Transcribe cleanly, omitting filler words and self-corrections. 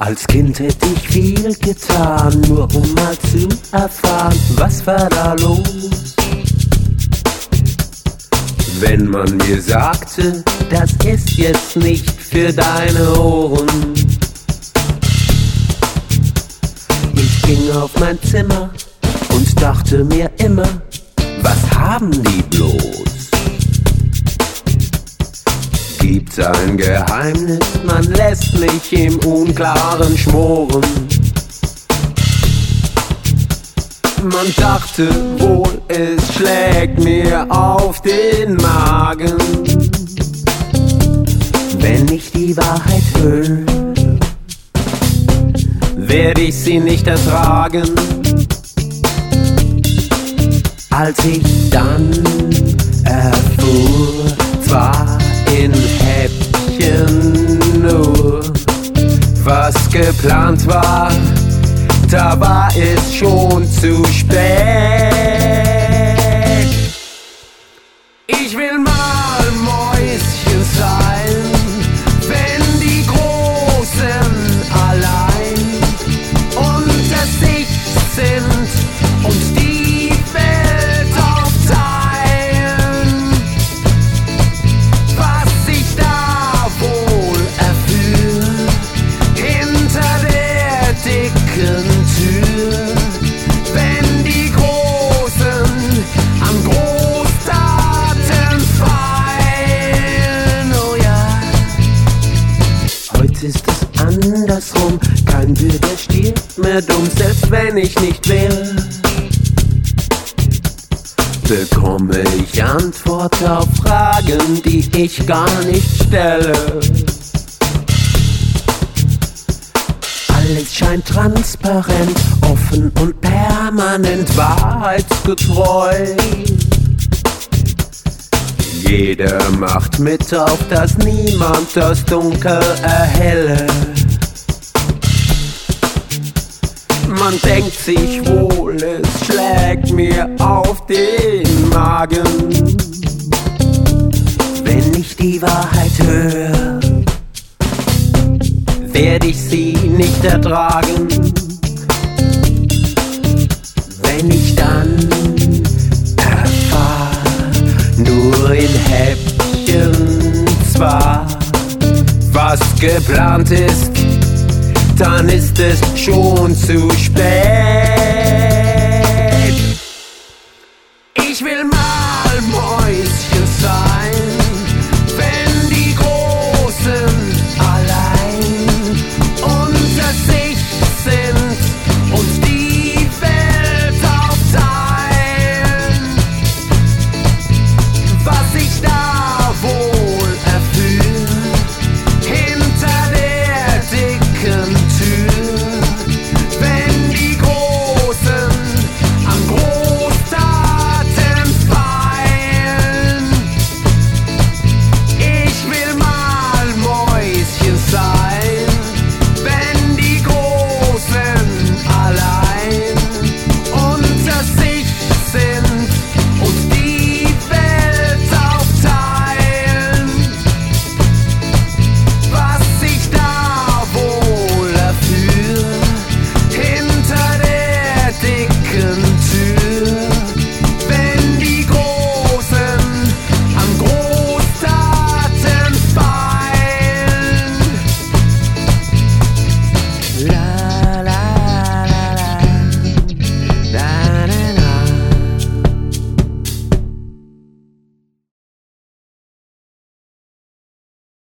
Als Kind hätte ich viel getan, nur um mal zu erfahren, was war da los? Wenn man mir sagte, das ist jetzt nicht für deine Ohren. Ich ging auf mein Zimmer und dachte mir immer, was haben die bloß? Gibt's ein Geheimnis, man lässt mich im Unklaren schmoren. Man dachte wohl, es schlägt mir auf den Magen, wenn ich die Wahrheit höre, werde ich sie nicht ertragen. Als ich dann erfuhr, zwar in Häppchen nur, was geplant war, da war es schon zu spät. Ich will mal Mäuschen sein, wenn die Großen allein unter sich sind und die Welt aufteilen. Was sich da wohl erfüllt hinter der dicken Tür, wenn die Großen an Großtaten feilen, oh ja. Heute ist es andersrum, kein Bürger stirbt mehr dumm, selbst wenn ich nicht will. Bekomme ich Antwort auf Fragen, die ich gar nicht stelle. Alles scheint transparent, offen und permanent wahrheitsgetreu. Jeder macht mit, auf dass niemand das Dunkel erhelle. Man denkt sich wohl, es schlägt mir auf den Magen, wenn ich die Wahrheit höre, werde ich sie nicht ertragen. Wenn ich dann erfahr, nur in Häppchen zwar, was geplant ist, dann ist es schon zu spät. Ich will mal